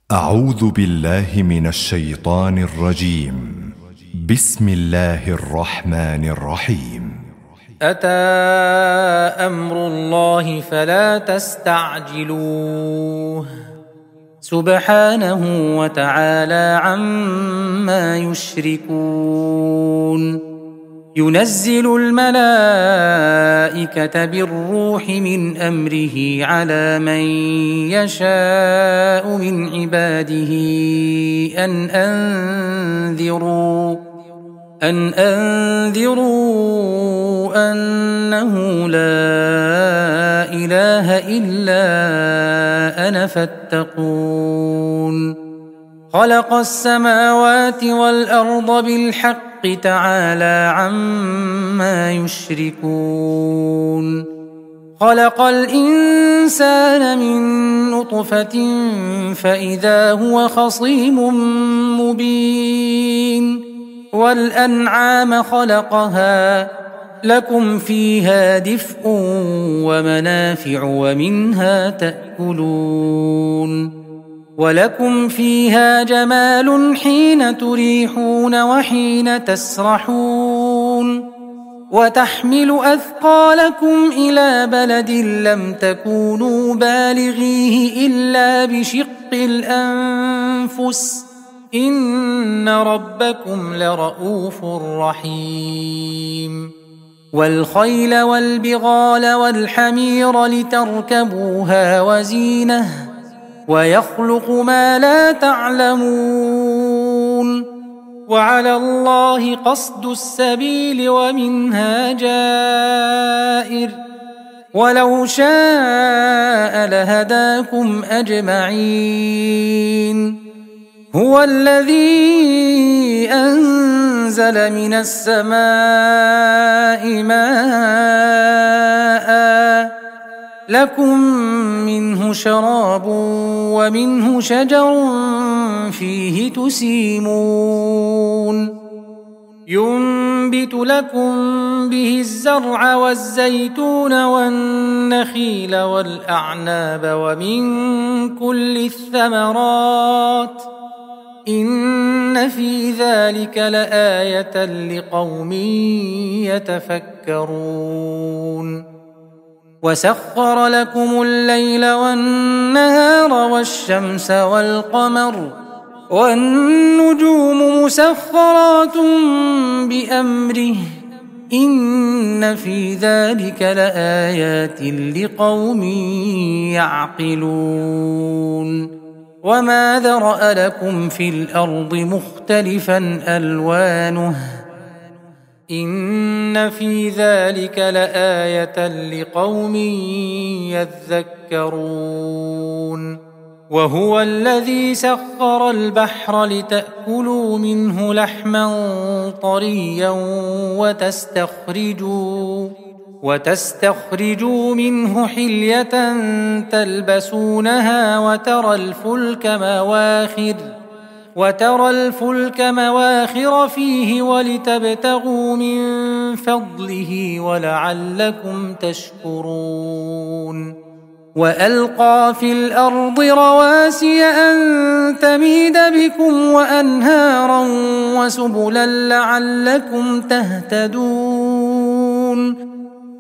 أعوذ بالله من الشيطان الرجيم. بسم الله الرحمن الرحيم. أتى أمر الله فلا تستعجلوه سبحانه وتعالى عما يشركون. ينزل الملائكة بالروح من أمره على من يشاء من عباده أن أنذروا أنه لا إله إلا أنا فاتقون. خلق السماوات والأرض بالحق تعالى عما يشركون. خلق الإنسان من نطفة فإذا هو خصيم مبين. والأنعام خلقها لكم فيها دفء ومنافع ومنها تأكلون. ولكم فيها جمال حين تريحون وحين تسرحون. وتحمل أثقالكم إلى بلد لم تكونوا بالغيه إلا بشق الأنفس إن ربكم لرؤوف رحيم. والخيل والبغال والحمير لتركبوها وزينة ويخلق ما لا تعلمون. وعلى الله قصد السبيل ومنها جائر ولو شاء لهداكم أجمعين. هو الذي أنزل من السماء ماء لكم منه شراب ومنه شجر فيه تسيمون. ينبت لكم به الزرع والزيتون والنخيل والأعناب ومن كل الثمرات إن في ذلك لآية لقوم يتفكرون. وسخر لكم الليل والنهار والشمس والقمر والنجوم مسخرات بأمره إن في ذلك لآيات لقوم يعقلون. وما ذرأ لكم في الأرض مختلفا ألوانه إن في ذلك لآية لقوم يذكرون. وهو الذي سخر البحر لتأكلوا منه لحما طريا وتستخرجوا منه حلية تلبسونها وترى الفلك مواخر فيه ولتبتغوا من فضله ولعلكم تشكرون. وألقى في الأرض رواسي أن تميد بكم وأنهارا وسبلا لعلكم تهتدون.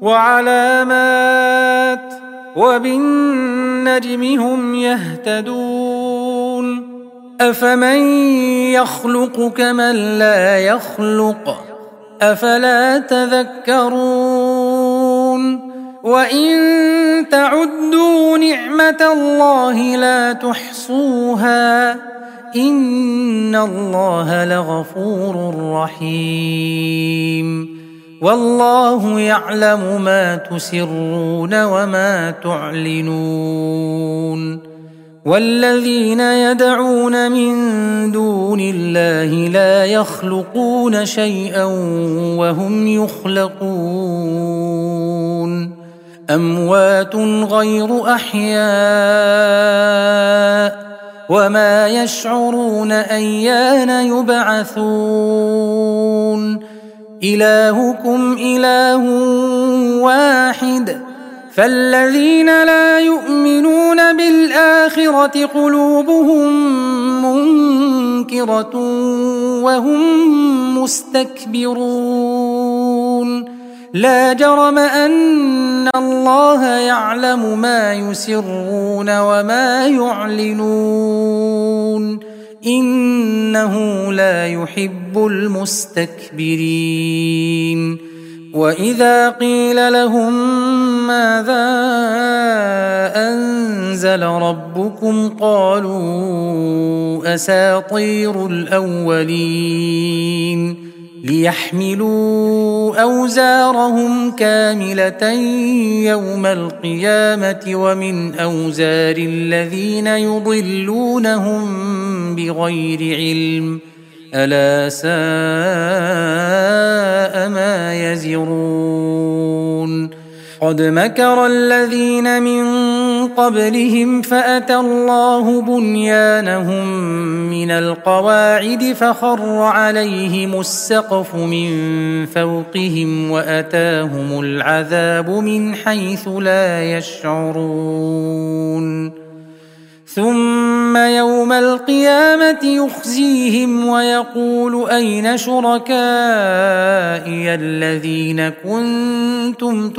وعلامات وبالنجم هم يهتدون. أفمن يخلق كمن لا يخلق أفلا تذكرون. وإن تعدوا نعمة الله لا تحصوها إن الله لغفور رحيم. والله يعلم ما تسرون وما تعلنون. والذين يدعون من دون الله لا يخلقون شيئا وهم يخلقون. أموات غير أحياء وما يشعرون أيان يبعثون. إلهكم إله واحد فالذين لا يؤمنون بالآخرة قلوبهم منكرة وهم مستكبرون لا جرم أن الله يعلم ما يسرون وما يعلنون إنه لا يحب المستكبرين وإذا قيل لهم ماذا أنزل ربكم قالوا أساطير الأولين ليحملوا أوزارهم كاملة يوم القيامة ومن أوزار الذين يضلونهم بغير علم ألا ساء ما يزرون قد مكر الذين من قبلهم فأتى الله بنيانهم من القواعد فخر عليهم السقف من فوقهم وأتاهم العذاب من حيث لا يشعرون ثم يوم القيامة يخزيهم ويقول أين شركائي الذين كنتم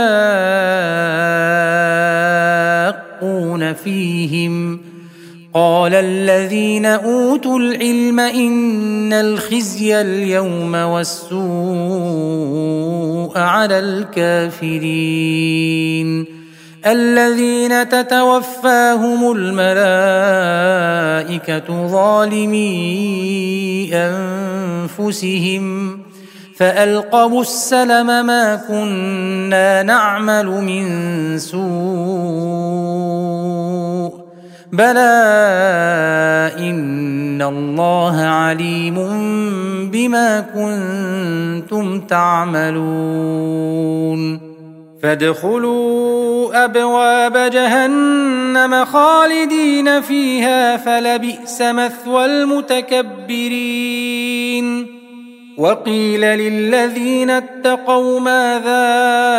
تشاقون فيهم قال الذين أوتوا العلم إن الخزي اليوم والسوء على الكافرين الذين تتوفاهم الملائكة ظالمي أنفسهم فألقوا السلم ما كنا نعمل من سوء بلى إن الله عليم بما كنتم تعملون فادخلوا أبواب جهنم خالدين فيها فلبئس مثوى المتكبرين وقيل للذين اتقوا ماذا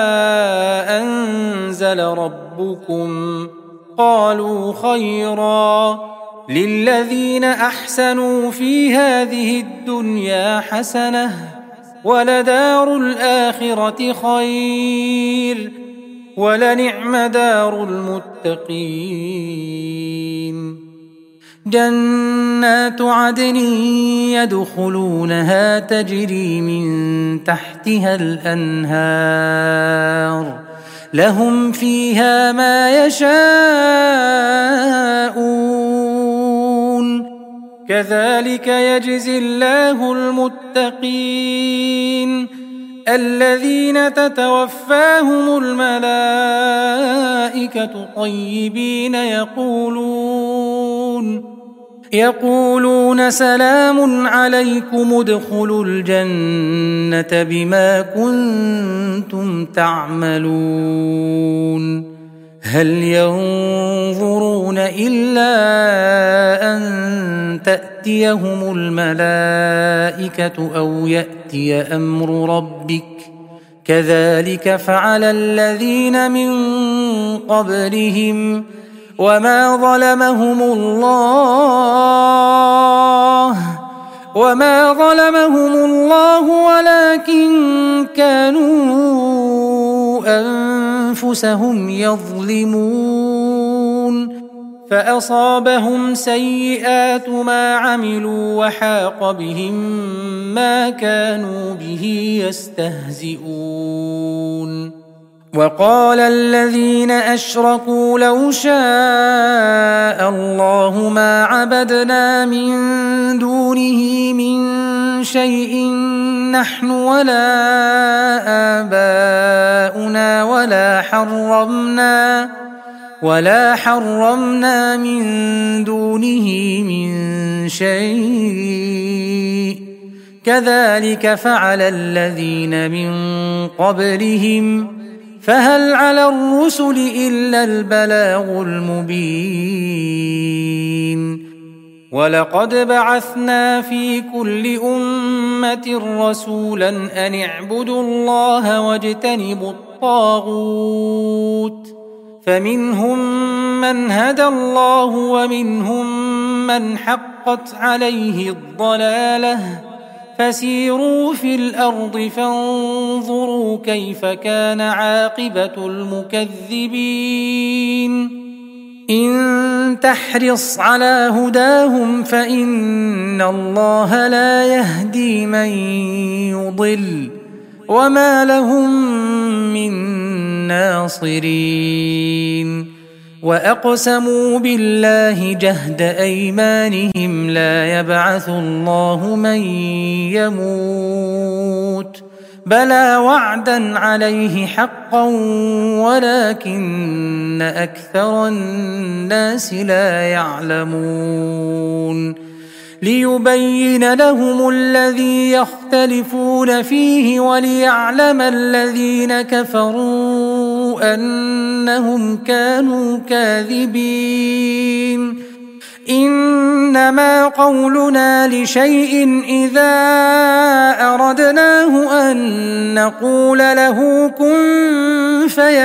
أنزل ربكم قالوا خيرا للذين أحسنوا في هذه الدنيا حسنة ولدار الآخرة خير ولنعم دار المتقين جنات عدن يدخلونها تجري من تحتها الأنهار لهم فيها ما يشاءون كذلك يجزي الله المتقين الذين تتوفاهم الملائكة طيبين يقولون سلام عليكم ادخلوا الجنة بما كنتم تعملون هل ينظرون إلا أن تأتيهم الملائكة أو يأتي أمر ربك كذلك فعل الذين من قبلهم وما ظلمهم الله ولكن كانوا أنفسهم يظلمون فأصابهم سيئات ما عملوا وحاق بهم ما كانوا به يستهزئون وقال الذين أشركوا لو شاء الله ما عبدنا من دونه من شيء نحن ولا آباؤنا ولا حرمنا من دونه من شيء كذلك فعل الذين من قبلهم فهل على الرسل إلا البلاغ المبين ولقد بعثنا في كل أمة رسولا أن اعبدوا الله واجتنبوا الطاغوت فمنهم من هدى الله ومنهم من حقت عليه الضلالة فسيروا في الأرض فانظروا كيف كان عاقبة المكذبين إن تحرص على هداهم فإن الله لا يهدي من يضل وما لهم من ناصرين وأقسموا بالله جهد أيمانهم لا يبعث الله من يموت بلى وعدا عليه حقا ولكن أكثر الناس لا يعلمون ليبين لهم الذي يختلفون فيه وليعلم الذين كفروا أنهم كانوا كاذبين إنما قولنا لشيء إذا أردناه أن نقول له كن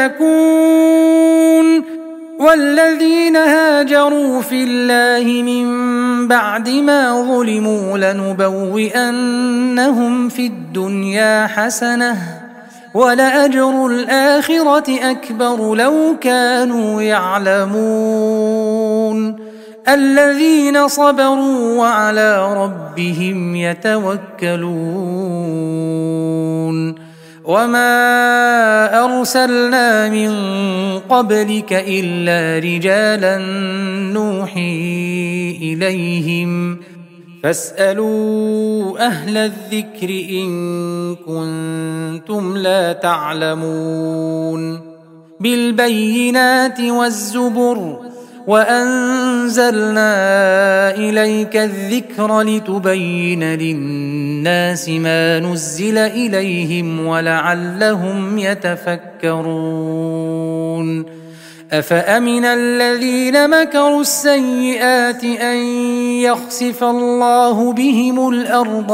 فيكون والذين هاجروا في الله من بعد ما ظلموا لنبوئنهم في الدنيا حسنة ولأجر الآخرة أكبر لو كانوا يعلمون الذين صبروا وعلى ربهم يتوكلون وما أرسلنا من قبلك إلا رجالا نوحي إليهم فاسألوا أهل الذكر إن كنتم لا تعلمون بالبينات والزبر وأنزلنا إليك الذكر لتبين للناس ما نزل إليهم ولعلهم يتفكرون أفأمن الذين مكروا السيئات أن يخسف الله بهم الأرض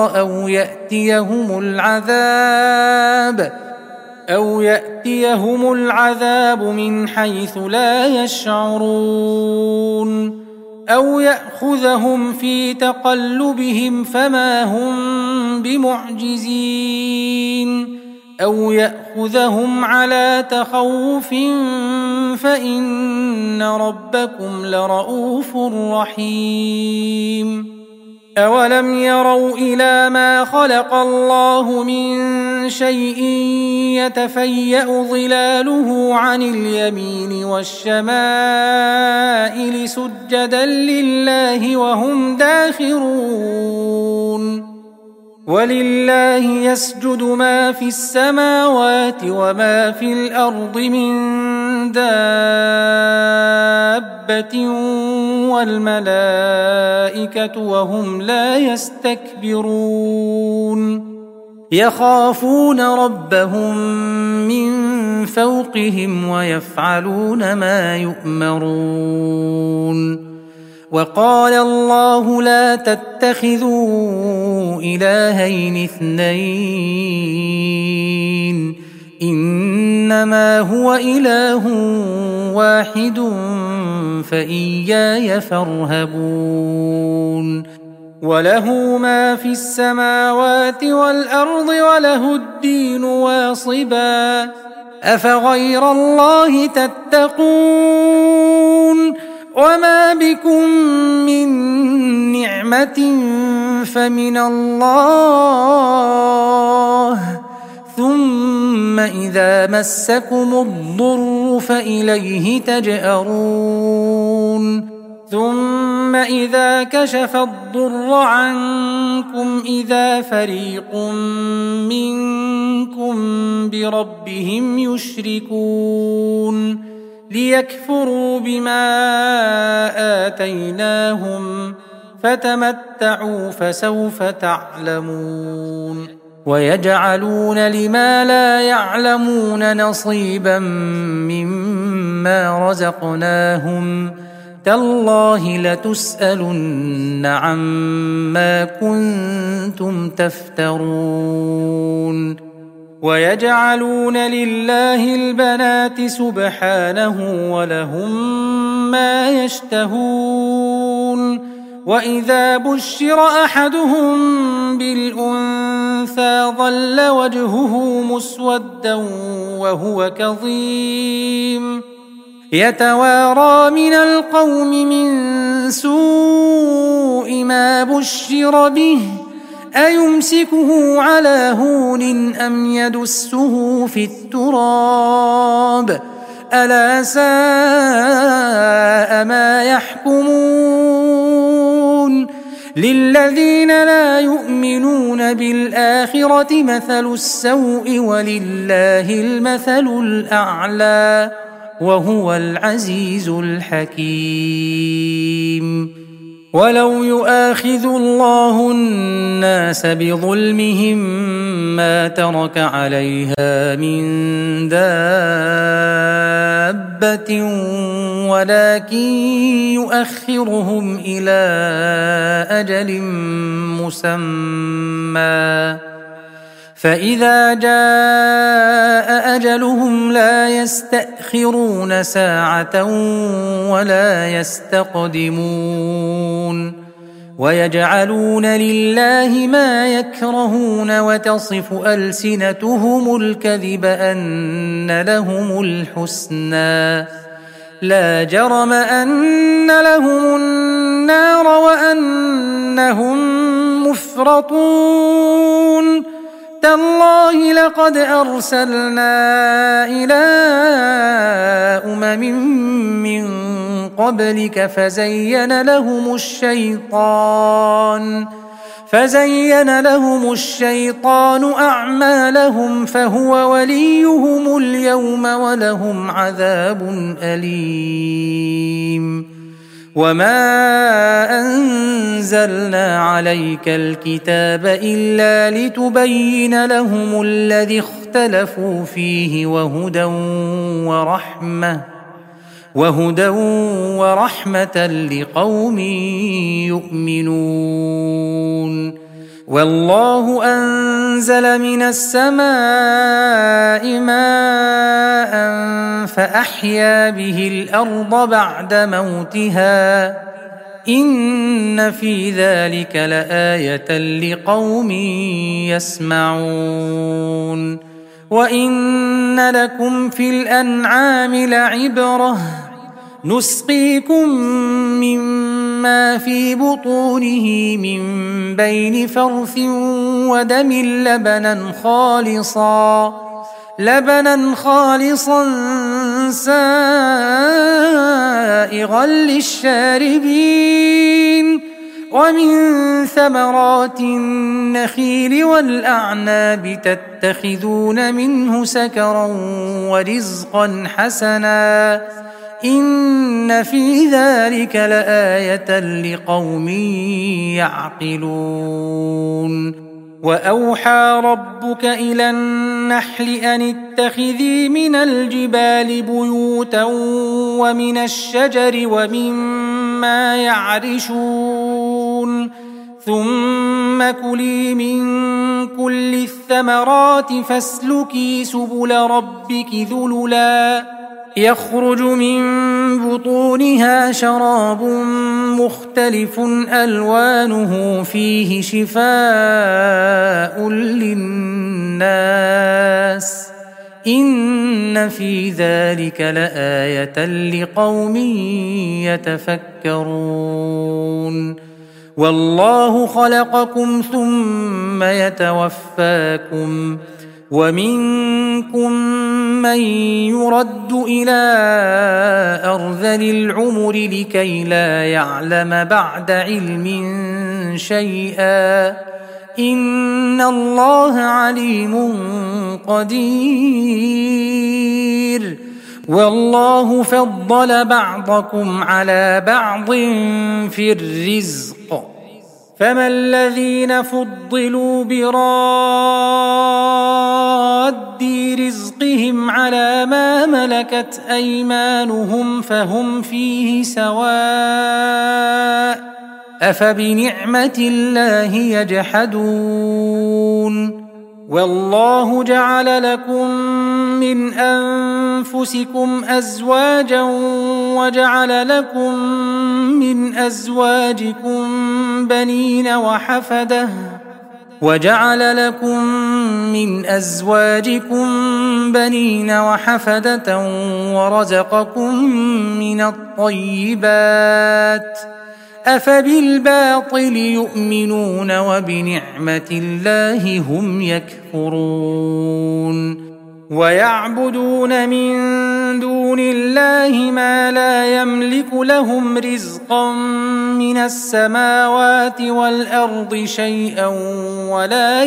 أو يأتيهم العذاب من حيث لا يشعرون أو يأخذهم في تقلبهم فما هم بمعجزين أو يأخذهم على تخوف فإن ربكم لرؤوف رحيم أولم يروا إلى ما خلق الله من شيء يتفيأ ظلاله عن اليمين والشمائل سجدا لله وهم داخرون ولله يسجد ما في السماوات وما في الأرض من دابة والملائكة وهم لا يستكبرون يخافون ربهم من فوقهم ويفعلون ما يؤمرون وقال الله لا تتخذوا إلهين اثنين إنما هو إله واحد فإياي فارهبون وله ما في السماوات والأرض وله الدين واصبا أفغير الله تتقون وما بكم من نعمة فمن الله ثم إذا مسكم الضر فإليه تجأرون ثم إذا كشف الضر عنكم إذا فريق منكم بربهم يشركون ليكفروا بما آتيناهم فتمتعوا فسوف تعلمون ويجعلون لما لا يعلمون نصيبا مما رزقناهم تالله لتسألن عما كنتم تفترون ويجعلون لله البنات سبحانه ولهم ما يشتهون وإذا بشر أحدهم بالأنثى ظل وجهه مسودا وهو كظيم يتوارى من القوم من سوء ما بشر به أيمسكه على هون أم يدسه في التراب ألا ساء ما يحكمون للذين لا يؤمنون بالآخرة مثل السوء ولله المثل الأعلى وهو العزيز الحكيم ولو يؤاخذ الله الناس بظلمهم ما ترك عليها من دابة ولكن يؤخرهم إلى أجل مسمى فإذا جاء أجلهم لا يستأخرون ساعة ولا يستقدمون ويجعلون لله ما يكرهون وتصف ألسنتهم الكذب أن لهم الحسنى لا جرم أن لهم النار وأنهم مفرطون تالله لقد أرسلنا إلى من قبلك فزين لهم الشيطان أعمالهم فهو وليهم اليوم ولهم عذاب أليم وما أنزلنا عليك الكتاب إلا لتبين لهم الذي اختلفوا فيه وهدى ورحمة لقوم يؤمنون والله أنزل من السماء ماء فأحيا به الأرض بعد موتها إن في ذلك لآية لقوم يسمعون وإن لكم في الأنعام لعبرة نسقيكم مما في بطونه من بين فرث ودم لبنا خالصا سائغا للشاربين ومن ثمرات النخيل والأعناب تتخذون منه سكرا ورزقا حسنا إن في ذلك لآية لقوم يعقلون وأوحى ربك إلى النحل أن اتخذي من الجبال بيوتا ومن الشجر ومما يعرشون ثم كلي من كل الثمرات فاسلكي سبل ربك ذللا يخرج من بطونها شراب مختلف ألوانه فيه شفاء للناس إن في ذلك لآية لقوم يتفكرون والله خلقكم ثم يتوفاكم ومنكم من يرد إلى أرذل العمر لكي لا يعلم بعد علم شيئا إن الله عليم قدير والله فضل بعضكم على بعض في الرزق فما الذين فضلوا براد رزقهم على ما ملكت عقدت أيمانهم فهم فيه سواء أفبنعمة الله يجحدون والله جعل لكم من أنفسكم أزواجا وجعل لكم من أزواجكم بنين وحفدة ورزقكم من الطيبات أفبالباطل يؤمنون وبنعمة الله هم يكفرون ويعبدون من دون الله ما لا يملك لهم رزقا من السماوات والأرض شيئا ولا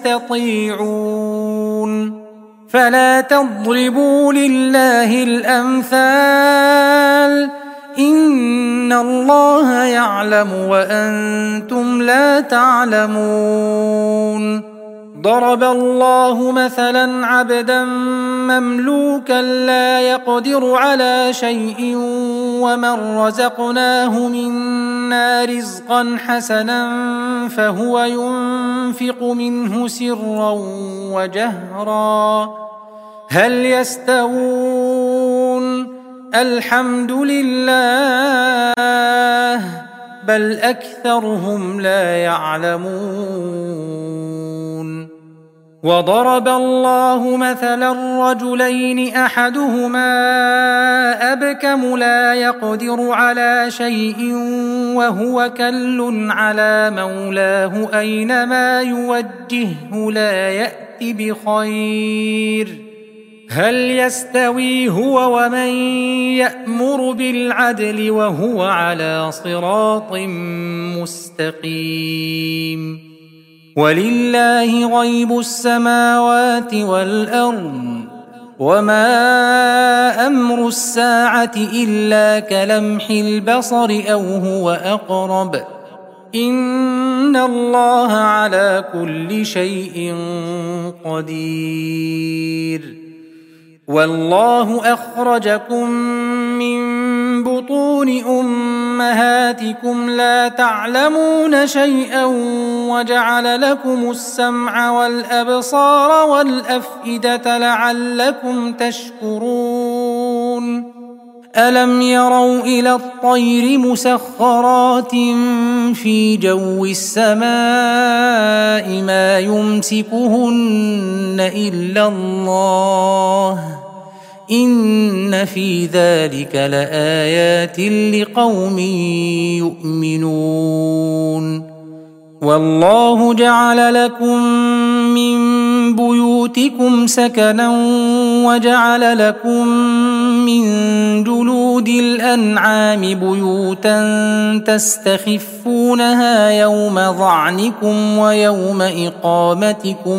يستطيعون فلا تضربوا لله الأمثال إن الله يعلم وأنتم لا تعلمون ضرب الله مثلا عبدا مملوكا لا يقدر على شيء ومن رزقناه منا رزقا حسنا فهو ينفق منه سرا وجهرا هل يستوون الحمد لله بل أكثرهم لا يعلمون وضرب الله مثلا رجلين أحدهما أبكم لا يقدر على شيء وهو كل على مولاه أينما يوجهه لا يأت بخير هل يستوي هو ومن يأمر بالعدل وهو على صراط مستقيم ولله غيب السماوات والأرض وما أمر الساعة إلا كلمح البصر أو هو أقرب إن الله على كل شيء قدير والله أخرجكم من بطون أمهاتكم لا تعلمون شيئا وجعل لكم السمع والأبصار والأفئدة لعلكم تشكرون ألم يروا إلى الطير مسخرات في جو السماء ما يمسكهن إلا الله إن في ذلك لآيات لقوم يؤمنون والله جعل لكم من بيوتكم سكنا وجعل لكم من جلود الأنعام بيوتا تستخفونها يوم ظعنكم ويوم إقامتكم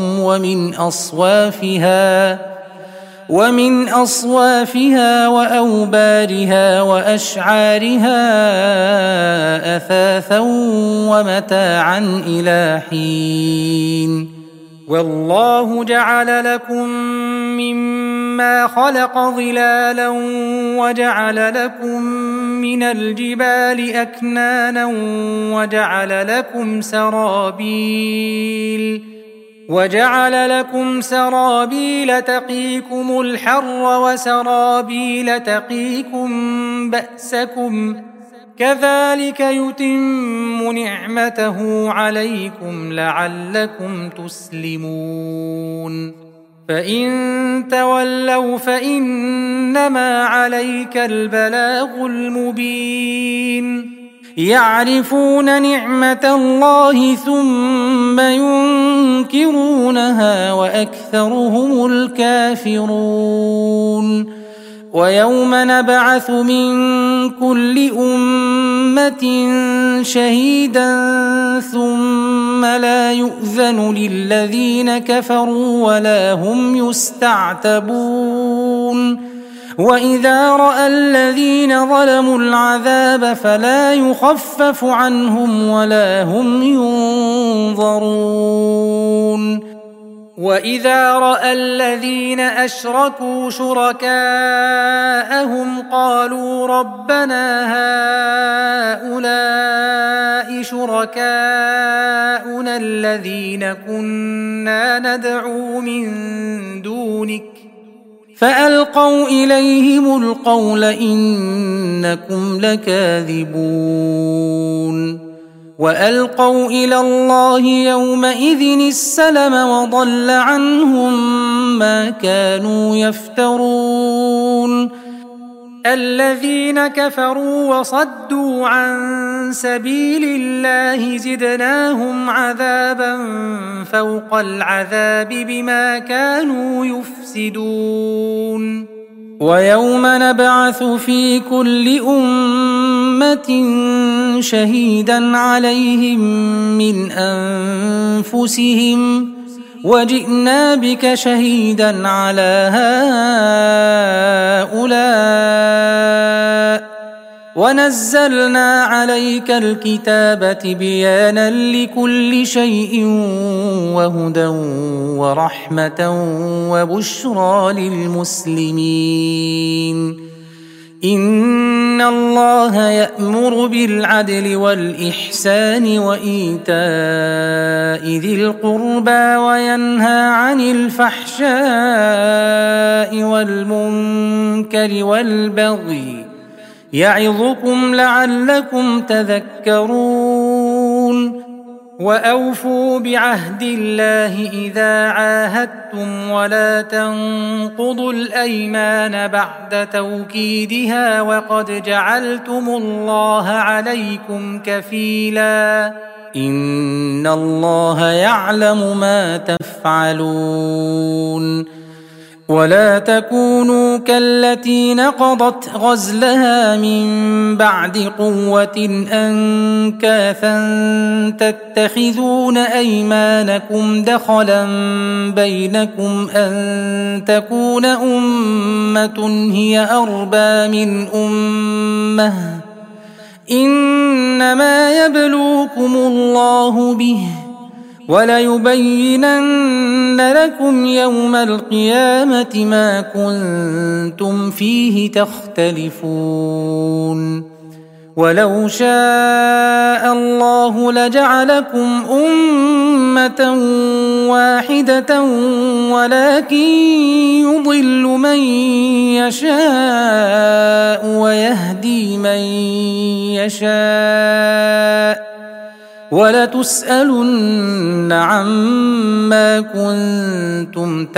ومن أصوافها وأوبارها وأشعارها أثاثا ومتاعا إلى حين والله جعل لكم مما خلق ظلالا وجعل لكم من الجبال أكنانا وجعل لكم سرابيل تقيكم الحر وسرابيل تقيكم بأسكم كذلك يتم نعمته عليكم لعلكم تسلمون فإن تولوا فإنما عليك البلاغ المبين يعرفون نعمة الله ثم ينكرونها وأكثرهم الكافرون ويوم نبعث من كل أمة شهيدا ثم لا يؤذن للذين كفروا ولا هم يستعتبون وإذا رأى الذين ظلموا العذاب فلا يخفف عنهم ولا هم ينظرون وإذا رأى الذين أشركوا شركاءهم قالوا ربنا هؤلاء شركاؤنا الذين كنا ندعو من دونك فألقوا إليهم القول إنكم لكاذبون وألقوا إلى الله يومئذ السلم وضل عنهم ما كانوا يفترون الذين كفروا وصدوا عن سبيل الله زدناهم عذابا فوق العذاب بما كانوا يفسدون ويوم نبعث في كل أمة شهيدا عليهم من أنفسهم وجئنا بك شهيدا على هؤلاء ونزلنا عليك الكتاب بيانا لكل شيء وهدى ورحمة وبشرى للمسلمين إن الله يأمر بالعدل والإحسان وإيتاء ذي القربى وينهى عن الفحشاء والمنكر والبغي يعظكم لعلكم تذكرون وأوفوا بعهد الله إذا عاهدتم ولا تنقضوا الأيمان بعد توكيدها وقد جعلتم الله عليكم كفيلا إن الله يعلم ما تفعلون ولا تكونوا كالتي نقضت غزلها من بعد قوة أنكاثا تتخذون أيمانكم دخلا بينكم أن تكون أمة هي أربى من أمة إنما يبلوكم الله به وليبينن لكم يوم القيامة ما كنتم فيه تختلفون ولو شاء الله لجعلكم أمة واحدة ولكن يضل من يشاء ويهدي من يشاء ولتسألن عما كنتم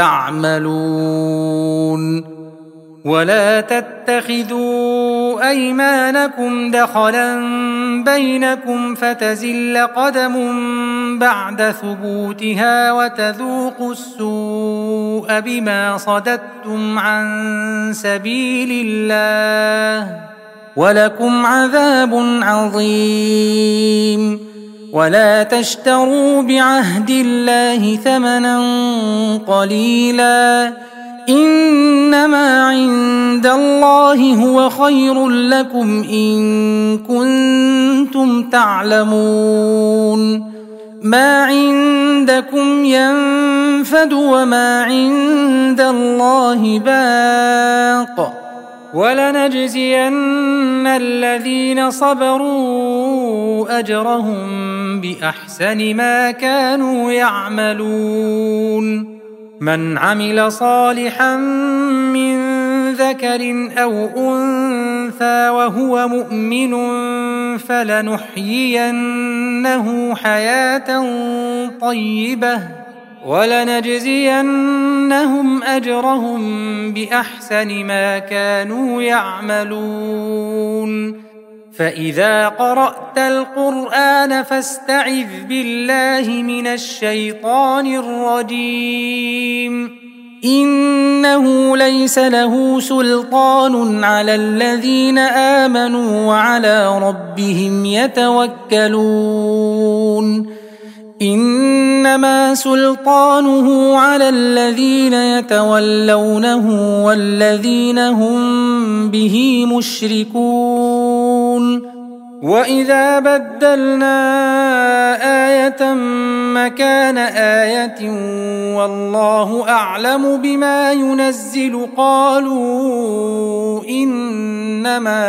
تعملون ولا تتخذوا أيمانكم دخلا بينكم فتزل قدم بعد ثبوتها وتذوقوا السوء بما صددتم عن سبيل الله ولكم عذاب عظيم ولا تشتروا بعهد الله ثمنا قليلا إنما عند الله هو خير لكم إن كنتم تعلمون ما عندكم ينفد وما عند الله باق ولنجزين الذين صبروا أجرهم بأحسن ما كانوا يعملون من عمل صالحا من ذكر أو أنثى وهو مؤمن فلنحيينه حياة طيبة ولنجزينهم أجرهم بأحسن ما كانوا يعملون فإذا قرأت القرآن فاستعذ بالله من الشيطان الرجيم إنه ليس له سلطان على الذين آمنوا وعلى ربهم يتوكلون إنما سلطانه على الذين يتولونه والذين هم به مشركون وإذا بدلنا آية مكان آية والله أعلم بما ينزل قالوا إنما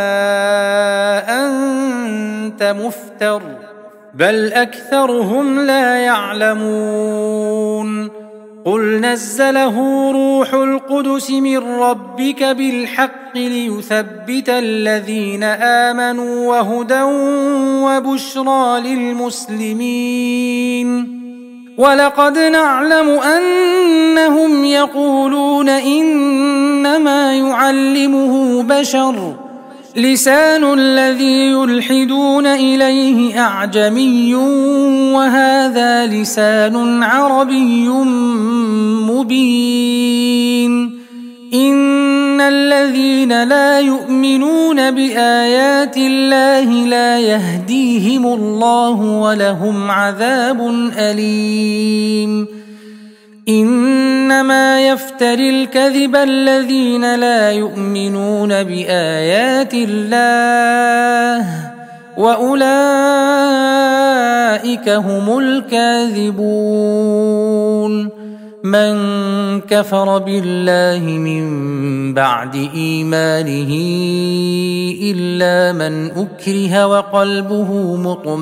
أنت مفتر بل أكثرهم لا يعلمون قل نزله روح القدس من ربك بالحق ليثبت الذين آمنوا وهدى وبشرى للمسلمين ولقد نعلم أنهم يقولون إنما يعلمه بشر لسان الذي يلحدون إليه أعجمي وهذا لسان عربي مبين إن الذين لا يؤمنون بآيات الله لا يهديهم الله ولهم عذاب أليم إنما يفتري الكذب الذين لا يؤمنون بآيات الله وأولئك هم الكاذبون من كفر بالله من بعد إيمانه إلا من أكره وقلبه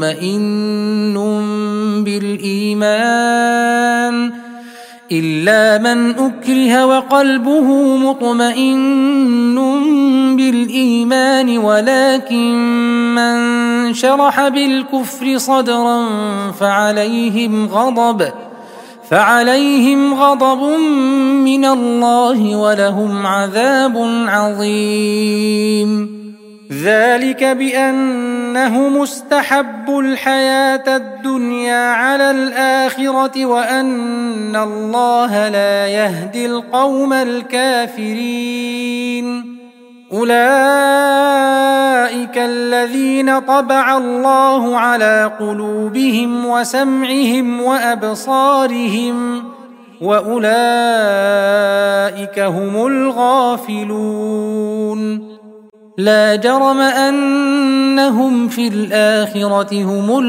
مطمئن بالإيمان ولكن من شرح بالكفر صدرا فعليهم غضب من الله ولهم عذاب عظيم ذلك بأنهم استحبوا الحياة الدنيا على الآخرة وأن الله لا يهدي القوم الكافرين أولئك الذين طبع الله على قلوبهم وسمعهم وأبصارهم وأولئك هم الغافلون لا جرم أنهم في الآخرة هم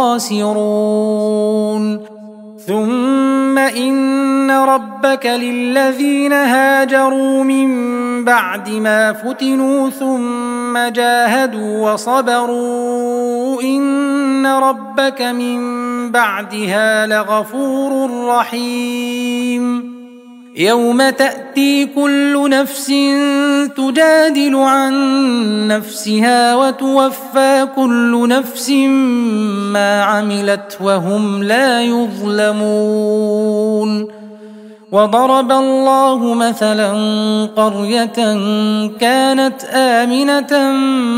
الخاسرون ثم إن ربك للذين هاجروا من بعد ما فتنوا ثم جاهدوا وصبروا إن ربك من بعدها لغفور رحيم يوم تأتي كل نفس تجادل عن نفسها وتوفى كل نفس ما عملت وهم لا يظلمون وضرب الله مثلا قرية كانت آمنة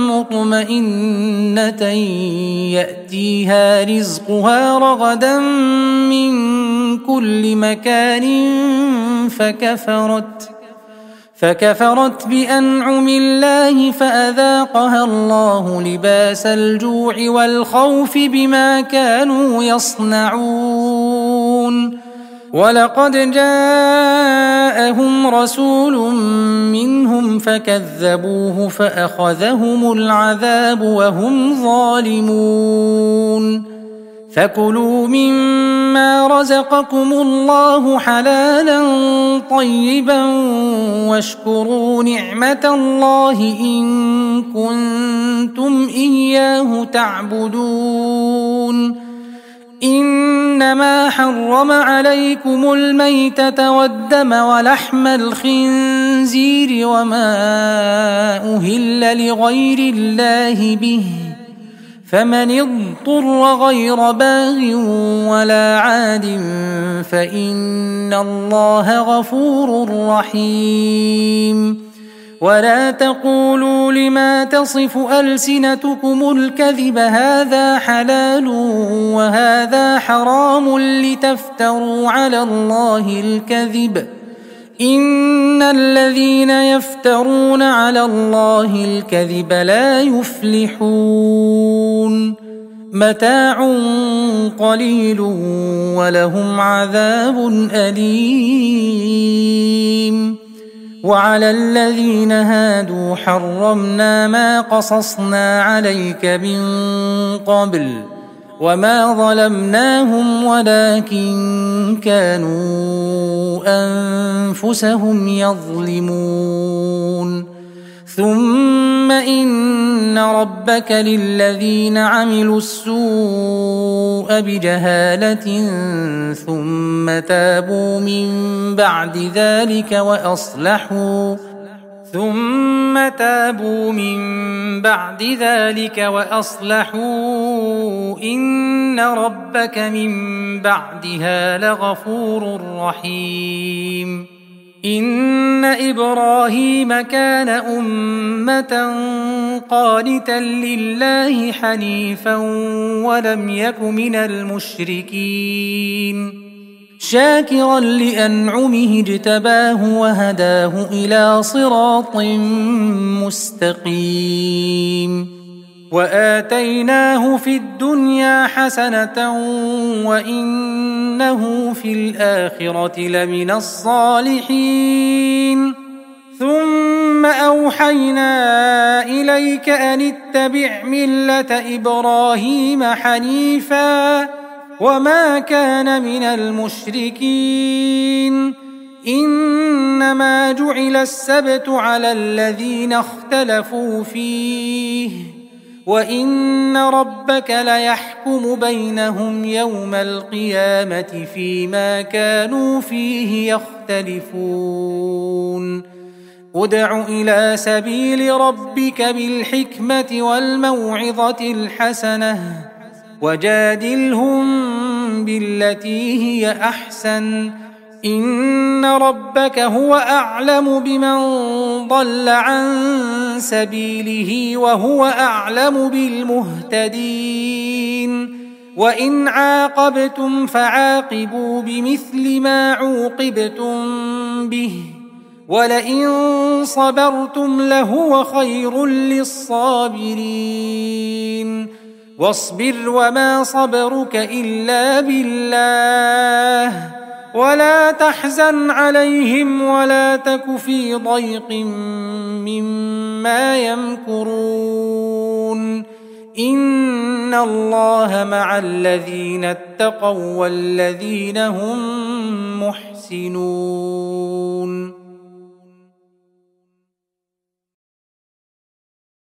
مطمئنة يأتيها رزقها رغدا من كل مكان فكفرت بأنعم الله فأذاقها الله لباس الجوع والخوف بما كانوا يصنعون ولقد جاءهم رسول منهم فكذبوه فأخذهم العذاب وهم ظالمون فكلوا مما رزقكم الله حلالا طيبا واشكروا نعمة الله إن كنتم إياه تعبدون إنما حرم عليكم الميتة والدم ولحم الخنزير وما أهل لغير الله به فمن اضطر غير باغ ولا عاد فإن الله غفور رحيم ولا تقولوا لما تصف ألسنتكم الكذب هذا حلال وهذا حرام لتفتروا على الله الكذب إن الذين يفترون على الله الكذب لا يفلحون متاع قليل ولهم عذاب أليم وعلى الذين هادوا حرمنا ما قصصنا عليك من قبل وما ظلمناهم ولكن كانوا أنفسهم يظلمون ثم إن ربك للذين عملوا السوء بجهالة ثم تابوا من بعد ذلك وأصلحوا إن ربك من بعدها لغفور رحيم إن إبراهيم كان أمة قانتا لله حنيفا ولم يك من المشركين شاكرا لأنعمه اجتباه وهداه إلى صراط مستقيم وآتيناه في الدنيا حسنة وإنه في الآخرة لمن الصالحين ثم أوحينا إليك أن اتبع ملة إبراهيم حنيفا وما كان من المشركين إنما جعل السبت على الذين اختلفوا فيه وإن ربك ليحكم بينهم يوم القيامة فيما كانوا فيه يختلفون ادع إلى سبيل ربك بالحكمة والموعظة الحسنة وجادلهم بالتي هي أحسن إن ربك هو أعلم بمن ضل عن سبيله وهو أعلم بالمهتدين وإن عاقبتم فعاقبوا بمثل ما عوقبتم به ولئن صبرتم لهو خير للصابرين واصبر وما صبرك إلا بالله ولا تحزن عليهم ولا تك في ضيق مما يمكرون إن الله مع الذين اتقوا والذين هم محسنون